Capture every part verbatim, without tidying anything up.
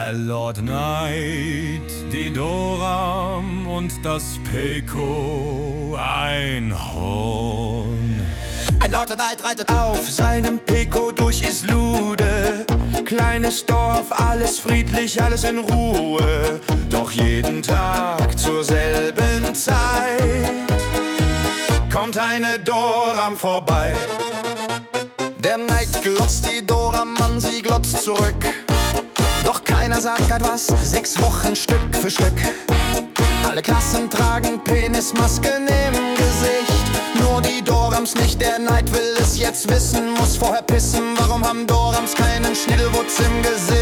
Lord Knight, die Doram und das Peko Einhorn. Ein Lord Knight reitet auf seinem Peko durch Islude. Kleines Dorf, alles friedlich, alles in Ruhe. Doch jeden Tag zur selben Zeit kommt eine Doram vorbei. Der Knight glotzt die Doram an, sie glotzt zurück. Doch keiner sagt etwas, sechs Wochen Stück für Stück. Alle Klassen tragen Penismasken im Gesicht. Nur die Dorams nicht, der Knight will es jetzt wissen. Muss vorher pissen, warum haben Dorams keinen Schniedelwutz im Gesicht?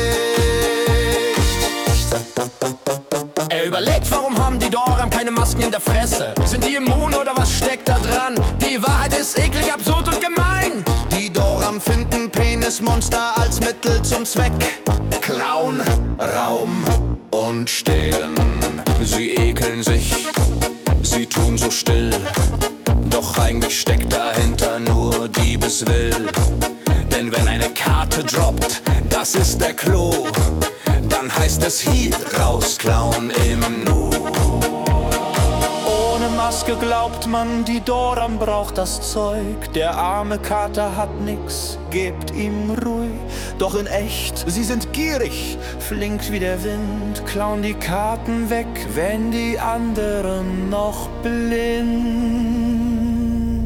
Er überlegt, warum haben die Doram keine Masken in der Fresse? Sind die immun oder was steckt da dran? Die Wahrheit ist eklig, absurd und gemein. Die Doram finden Penismonster als Mittel zum Zweck. Klauen, Raum und Stehlen. Sie ekeln sich, sie tun so still. Doch eigentlich steckt dahinter nur Diebeswill. Denn wenn eine Karte droppt, das ist der Clou, dann heißt es hier rausklauen im Nu. Ohne Maske glaubt man, die Doram braucht das Zeug. Der arme Kater hat nix, gebt ihm ruhig. Doch in echt, sie sind gierig, flink wie der Wind, klauen die Karten weg, wenn die anderen noch blind.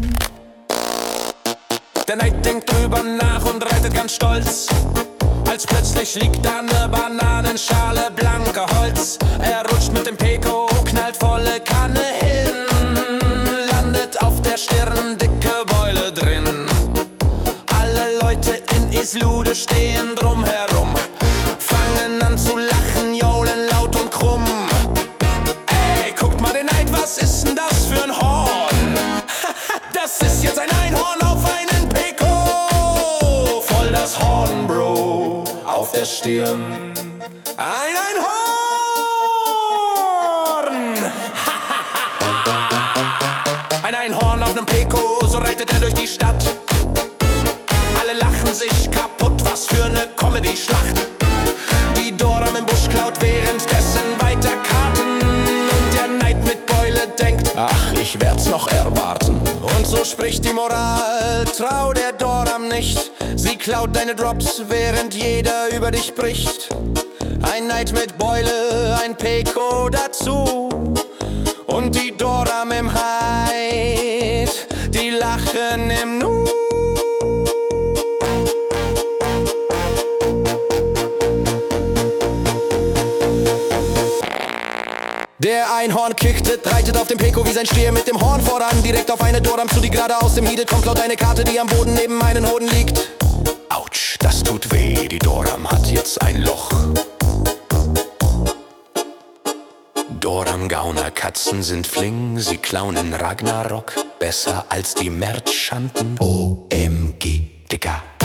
Der Knight denkt drüber nach und reitet ganz stolz, als plötzlich liegt da ne Bananenschale blanker Holz. Er rutscht mit dem Peko, knallt volle Kanne hin, landet auf der Stirn, dicke Beule drin. Alle Leute in Islude stehen drumherum, fangen an zu lachen, johlen laut und krumm. Ey, guckt mal den Knight, was ist denn das für ein Horn? Das ist jetzt ein Einhorn auf einen Peko, voll das Horn, Bro, auf der Stirn. Ein Einhorn! Ein Einhorn auf nem Peko, so reitet er durch die Stadt. Alle lachen sich kaputt, was für ne Comedy-Schlacht. Die Doram im Busch klaut währenddessen weiter Karten. Und der Knight mit Beule denkt, ach, ich werd's noch erwarten. Und so spricht die Moral, trau der Doram nicht. Sie klaut deine Drops, während jeder über dich bricht. Ein Knight mit Beule, ein Peko dazu. Und die Doram im Hyde, die lachen im Nu. Der Einhorn kickt, reitet auf dem Peko wie sein Stier mit dem Horn voran. Direkt auf eine Doram zu, die gerade aus dem Heated kommt, klaut eine Karte, die am Boden neben meinen Hoden liegt. Autsch, das tut weh, die Doram hat jetzt ein Loch. Doram-Gauner-Katzen sind fling, sie klauen in Ragnarok besser als die Merchanten. O M G, Digga.